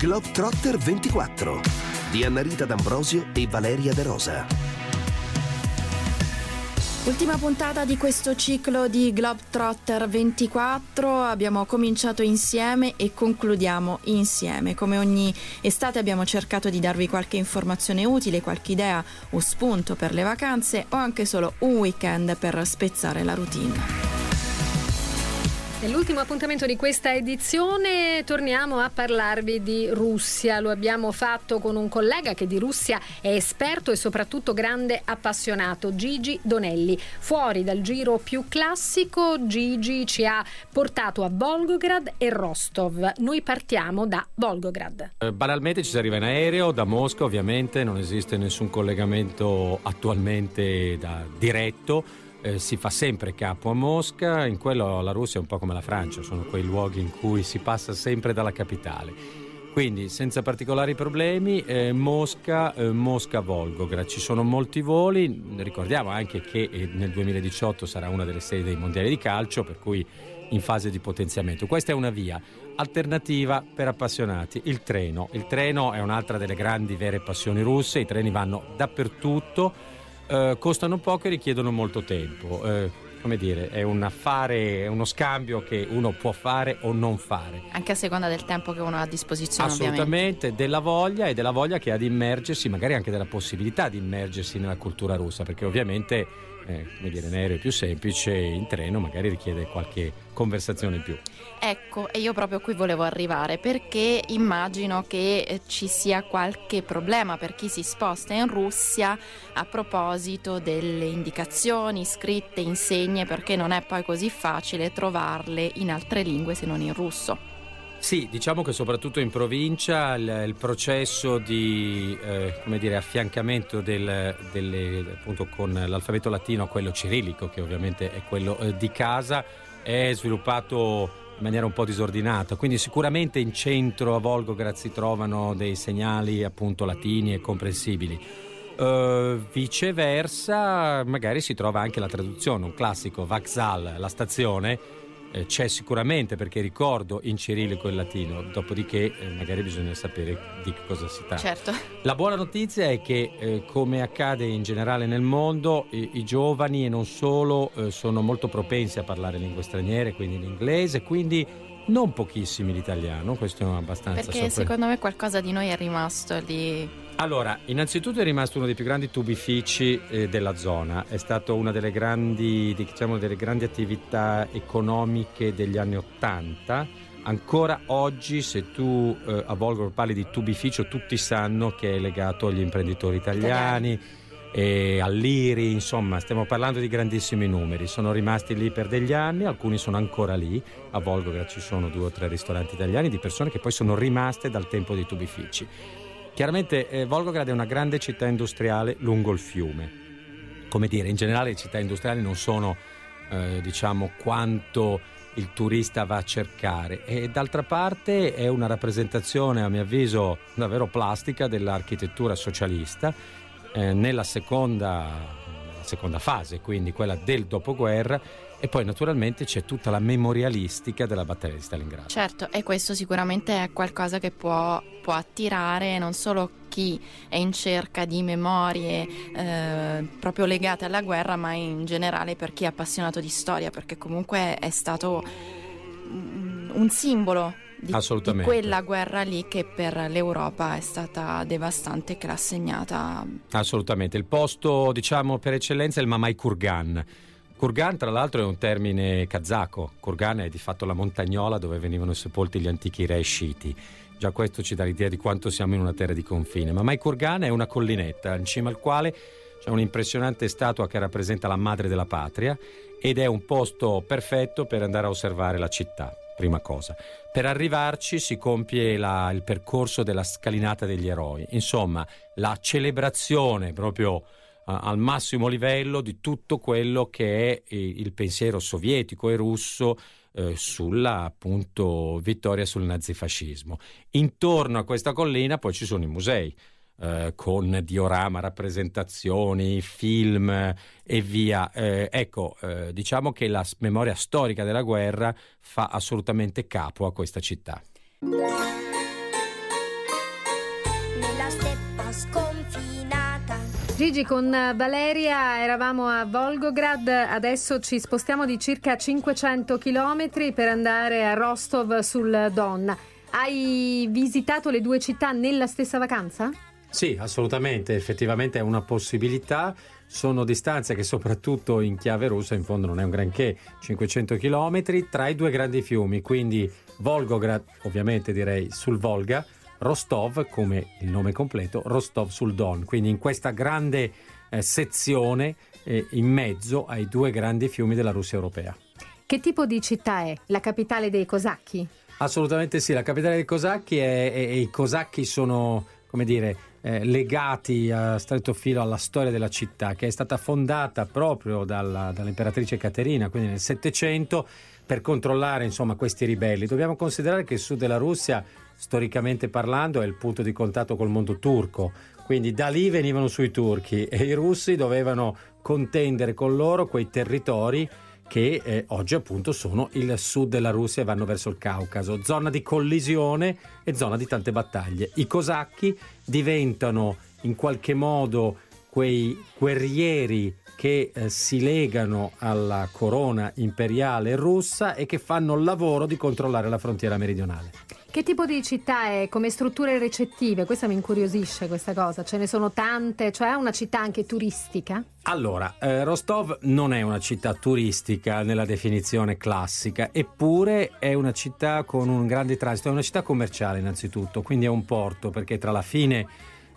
Globetrotter 24 di Annarita D'Ambrosio e Valeria De Rosa. Ultima puntata di questo ciclo di Globetrotter 24, abbiamo cominciato insieme e concludiamo insieme. Come ogni estate abbiamo cercato di darvi qualche informazione utile, qualche idea o spunto per le vacanze o anche solo un weekend per spezzare la routine. Nell'ultimo appuntamento di questa edizione torniamo a parlarvi di Russia. Lo abbiamo fatto con un collega che di Russia è esperto e soprattutto grande appassionato, Gigi Donelli. Fuori dal giro più classico, Gigi ci ha portato a Volgograd e Rostov. Noi partiamo da Volgograd. Banalmente ci si arriva in aereo da Mosca, ovviamente non esiste nessun collegamento attualmente diretto. Si fa sempre capo a Mosca, in quello la Russia è un po' come la Francia, sono quei luoghi in cui si passa sempre dalla capitale. Quindi senza particolari problemi, Mosca-Volgograd, ci sono molti voli, ricordiamo anche che nel 2018 sarà una delle sedi dei mondiali di calcio, per cui in fase di potenziamento. Questa è una via alternativa per appassionati, il treno. Il treno è un'altra delle grandi vere passioni russe, i treni vanno dappertutto. Costano poco e richiedono molto tempo. Come dire, è un affare, è uno scambio che uno può fare o non fare. Anche a seconda del tempo che uno ha a disposizione. Assolutamente, ovviamente. della voglia che ha di immergersi, magari anche della possibilità di immergersi nella cultura russa, perché ovviamente come dire, in aereo è più semplice, in treno magari richiede qualche conversazione in più. Ecco, e io proprio qui volevo arrivare, perché immagino che ci sia qualche problema per chi si sposta in Russia a proposito delle indicazioni scritte, insegne, perché non è poi così facile trovarle in altre lingue se non in russo. Sì, diciamo che soprattutto in provincia il processo di affiancamento appunto con l'alfabeto latino a quello cirillico, che ovviamente è quello di casa, è sviluppato in maniera un po' disordinata, quindi sicuramente in centro a Volgograd si trovano dei segnali appunto latini e comprensibili. Viceversa magari si trova anche la traduzione, un classico Vokzal, la stazione, c'è sicuramente, perché ricordo in cirillico e latino, dopodiché magari bisogna sapere di che cosa si tratta. Certo. La buona notizia è che come accade in generale nel mondo, i giovani e non solo sono molto propensi a parlare lingue straniere, quindi l'inglese, quindi non pochissimi l'italiano, questo è abbastanza perché secondo me qualcosa di noi è rimasto lì. Allora, innanzitutto è rimasto uno dei più grandi tubifici della zona, è stato una delle grandi attività economiche degli anni '80. Ancora oggi, se tu a Volgograd parli di tubificio, tutti sanno che è legato agli imprenditori italiani e all'IRI, insomma stiamo parlando di grandissimi numeri. Sono rimasti lì per degli anni, alcuni sono ancora lì. A Volgograd ci sono 2 o 3 ristoranti italiani di persone che poi sono rimaste dal tempo dei tubifici. Chiaramente Volgograd è una grande città industriale lungo il fiume. Come dire, in generale le città industriali non sono quanto il turista va a cercare, e d'altra parte è una rappresentazione, a mio avviso, davvero plastica dell'architettura socialista nella seconda fase, quindi quella del dopoguerra, e poi naturalmente c'è tutta la memorialistica della battaglia di Stalingrado. Certo, e questo sicuramente è qualcosa che può attirare non solo chi è in cerca di memorie proprio legate alla guerra, ma in generale per chi è appassionato di storia, perché comunque è stato un simbolo di quella guerra lì, che per l'Europa è stata devastante, che l'ha segnata. Assolutamente, il posto per eccellenza è il Mamai Kurgan. Kurgan tra l'altro è un termine kazako, Kurgan è di fatto la montagnola dove venivano sepolti gli antichi re sciiti. Già questo ci dà l'idea di quanto siamo in una terra di confine. Mamai Kurgan è una collinetta in cima al quale c'è un'impressionante statua che rappresenta la madre della patria, ed è un posto perfetto per andare a osservare la città, prima cosa. Per arrivarci si compie il percorso della scalinata degli eroi, insomma la celebrazione proprio al massimo livello di tutto quello che è il pensiero sovietico e russo sulla appunto vittoria sul nazifascismo. Intorno a questa collina poi ci sono i musei con diorama, rappresentazioni, film e via. Diciamo che la memoria storica della guerra fa assolutamente capo a questa città. nella steppa sconfinata. Gigi, con Valeria eravamo a Volgograd, adesso ci spostiamo di circa 500 chilometri per andare a Rostov sul Don. Hai visitato le due città nella stessa vacanza? Sì, assolutamente, effettivamente è una possibilità. Sono distanze che soprattutto in chiave russa in fondo non è un granché, 500 chilometri tra i due grandi fiumi, quindi Volgograd ovviamente direi sul Volga, Rostov come il nome completo, Rostov sul Don, quindi in questa grande sezione in mezzo ai due grandi fiumi della Russia europea. Che tipo di città è? La capitale dei cosacchi? Assolutamente sì, la capitale dei cosacchi e i cosacchi sono, come dire, legati a stretto filo alla storia della città, che è stata fondata proprio dall'imperatrice Caterina, quindi nel Settecento, per controllare insomma questi ribelli. Dobbiamo considerare che il sud della Russia, storicamente parlando, è il punto di contatto col mondo turco, quindi da lì venivano sui turchi e i russi dovevano contendere con loro quei territori che oggi appunto sono il sud della Russia e vanno verso il Caucaso, zona di collisione e zona di tante battaglie. I cosacchi diventano in qualche modo quei guerrieri che si legano alla corona imperiale russa e che fanno il lavoro di controllare la frontiera meridionale. Che tipo di città è come strutture recettive? Questa mi incuriosisce, questa cosa. Ce ne sono tante, cioè è una città anche turistica? Allora, Rostov non è una città turistica nella definizione classica, eppure è una città con un grande transito, è una città commerciale innanzitutto, quindi è un porto, perché tra la fine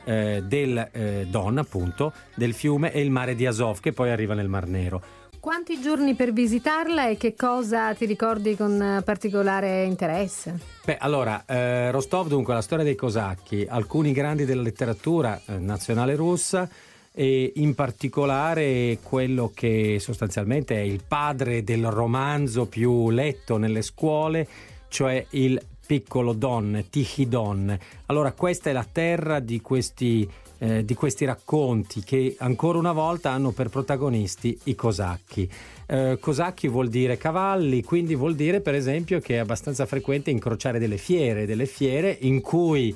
del Don, appunto, del fiume e il mare di Azov, che poi arriva nel Mar Nero. Quanti giorni per visitarla e che cosa ti ricordi con particolare interesse? Beh, allora, Rostov, dunque, la storia dei cosacchi, alcuni grandi della letteratura nazionale russa, e in particolare quello che sostanzialmente è il padre del romanzo più letto nelle scuole, cioè il Piccolo Don, Tichий Don. Allora, questa è la terra di questi racconti che ancora una volta hanno per protagonisti i cosacchi. Cosacchi vuol dire cavalli, quindi vuol dire per esempio che è abbastanza frequente incrociare delle fiere in cui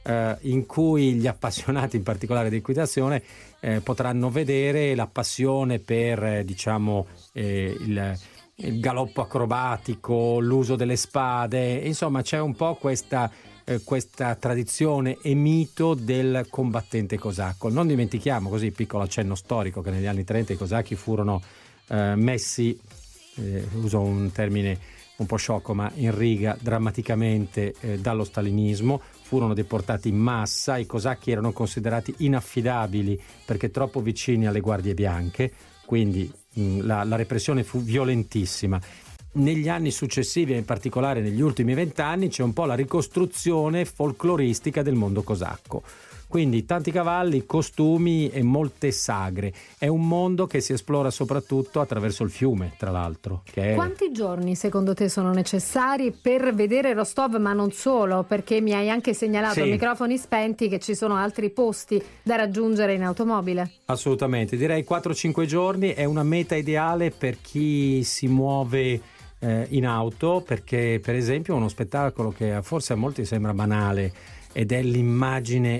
gli appassionati in particolare di equitazione potranno vedere la passione per il galoppo acrobatico, l'uso delle spade, insomma c'è un po' questa tradizione e mito del combattente cosacco. Non dimentichiamo, così piccolo accenno storico, che negli anni 30 i cosacchi furono messi, uso un termine un po' sciocco, ma in riga drammaticamente dallo stalinismo, furono deportati in massa, i cosacchi erano considerati inaffidabili perché troppo vicini alle guardie bianche, quindi la repressione fu violentissima. Negli anni successivi e in particolare negli ultimi 20 anni c'è un po' la ricostruzione folcloristica del mondo cosacco, quindi tanti cavalli, costumi e molte sagre. È un mondo che si esplora soprattutto attraverso il fiume, tra l'altro. Quanti giorni secondo te sono necessari per vedere Rostov, ma non solo, perché mi hai anche segnalato a microfoni spenti che ci sono altri posti da raggiungere in automobile? Assolutamente, direi 4-5 giorni è una meta ideale per chi si muove in auto, perché per esempio uno spettacolo che forse a molti sembra banale ed è l'immagine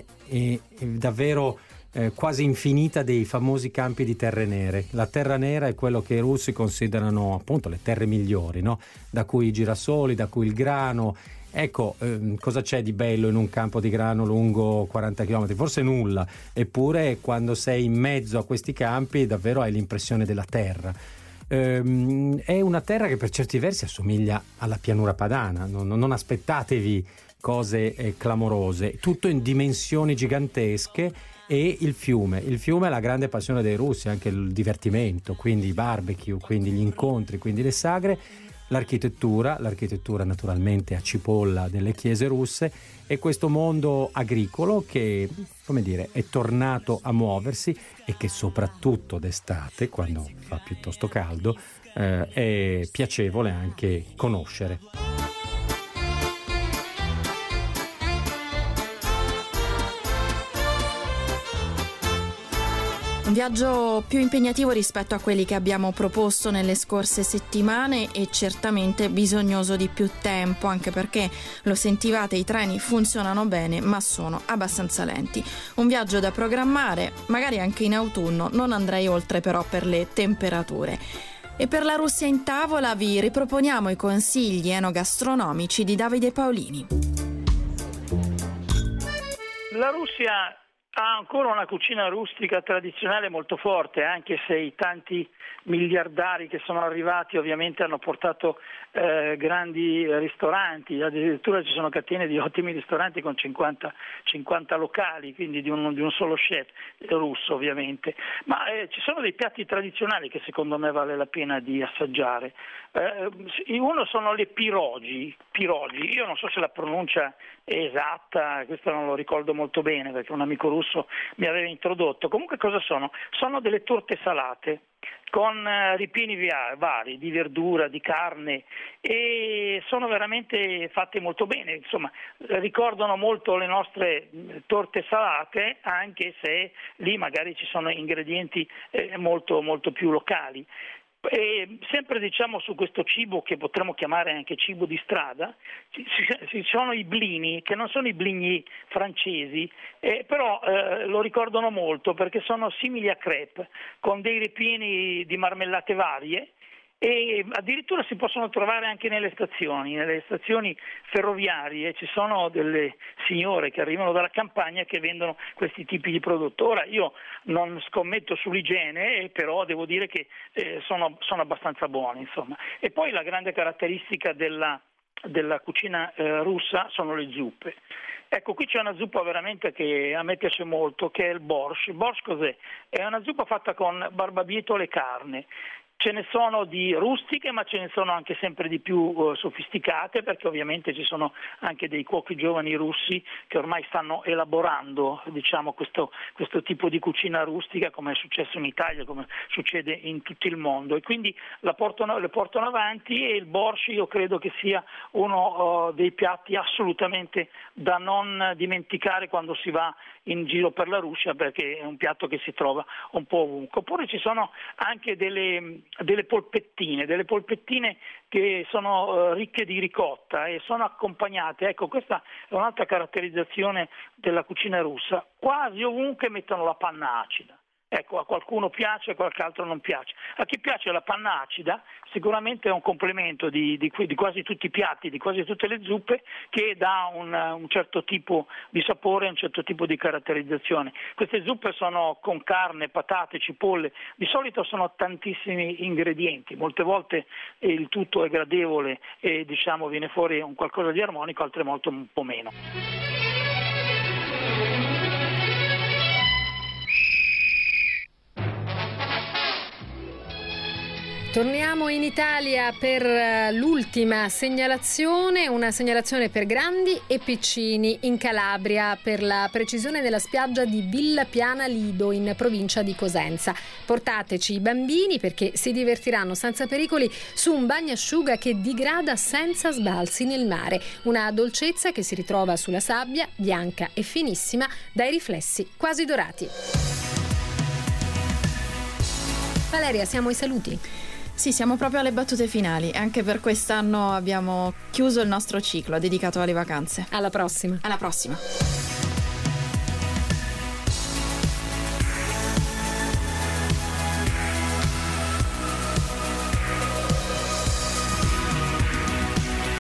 davvero quasi infinita dei famosi campi di terre nere. La terra nera è quello che i russi considerano appunto le terre migliori, no? Da cui i girasoli, da cui il grano. Ecco, cosa c'è di bello in un campo di grano lungo 40 km? Forse nulla, eppure quando sei in mezzo a questi campi davvero hai l'impressione della terra. È una terra che per certi versi assomiglia alla pianura padana, non aspettatevi cose clamorose, tutto in dimensioni gigantesche. E il fiume è la grande passione dei russi, anche il divertimento, quindi i barbecue, quindi gli incontri, quindi le sagre, l'architettura naturalmente a cipolla delle chiese russe, e questo mondo agricolo che, come dire, è tornato a muoversi e che soprattutto d'estate, quando fa piuttosto caldo, è piacevole anche conoscere. Un viaggio più impegnativo rispetto a quelli che abbiamo proposto nelle scorse settimane e certamente bisognoso di più tempo, anche perché lo sentivate, i treni funzionano bene ma sono abbastanza lenti. Un viaggio da programmare, magari anche in autunno, non andrei oltre però per le temperature. E per la Russia in tavola vi riproponiamo i consigli enogastronomici di Davide Paolini. La Russia ha ancora una cucina rustica tradizionale molto forte, anche se i tanti miliardari che sono arrivati ovviamente hanno portato grandi ristoranti, addirittura ci sono catene di ottimi ristoranti con 50 locali, quindi di un solo chef russo ovviamente, ma ci sono dei piatti tradizionali che secondo me vale la pena di assaggiare. Uno sono le pirogi, io non so se la pronuncia è esatta, questo non lo ricordo molto bene perché un amico russo mi aveva introdotto. Comunque cosa sono? Sono delle torte salate con ripieni vari di verdura, di carne, e sono veramente fatte molto bene, insomma ricordano molto le nostre torte salate, anche se lì magari ci sono ingredienti molto, molto più locali. E sempre diciamo su questo cibo che potremmo chiamare anche cibo di strada, ci sono i blini, che non sono i blini francesi, però lo ricordano molto perché sono simili a crepe, con dei ripieni di marmellate varie, e addirittura si possono trovare anche nelle stazioni ferroviarie. Ci sono delle signore che arrivano dalla campagna che vendono questi tipi di prodotti. Ora io non scommetto sull'igiene, però devo dire che sono abbastanza buoni, insomma. E poi la grande caratteristica della cucina russa sono le zuppe. Ecco, qui c'è una zuppa veramente che a me piace molto, che è il borscht. Il borscht cos'è? È una zuppa fatta con barbabietole e carne. Ce ne sono di rustiche, ma ce ne sono anche sempre di più sofisticate, perché ovviamente ci sono anche dei cuochi giovani russi che ormai stanno elaborando, diciamo, questo tipo di cucina rustica, come è successo in Italia, come succede in tutto il mondo, e quindi le portano avanti. E il borscht io credo che sia uno dei piatti assolutamente da non dimenticare quando si va in giro per la Russia, perché è un piatto che si trova un po' ovunque. Oppure ci sono anche delle polpettine che sono ricche di ricotta e sono accompagnate. Ecco, questa è un'altra caratterizzazione della cucina russa. Quasi ovunque mettono la panna acida. Ecco, a qualcuno piace, a qualche altro non piace. A chi piace la panna acida sicuramente è un complemento di quasi tutti i piatti, di quasi tutte le zuppe, che dà un certo tipo di sapore, un certo tipo di caratterizzazione. Queste zuppe sono con carne, patate, cipolle, di solito sono tantissimi ingredienti, molte volte il tutto è gradevole e diciamo viene fuori un qualcosa di armonico, altre volte un po' meno. Torniamo in Italia per l'ultima segnalazione, una segnalazione per grandi e piccini in Calabria, per la precisione della spiaggia di Villa Piana Lido in provincia di Cosenza. Portateci i bambini perché si divertiranno senza pericoli su un bagnasciuga che digrada senza sbalzi nel mare, una dolcezza che si ritrova sulla sabbia bianca e finissima dai riflessi quasi dorati. Valeria, siamo ai saluti. Sì, siamo proprio alle battute finali. Anche per quest'anno abbiamo chiuso il nostro ciclo dedicato alle vacanze. Alla prossima. Alla prossima.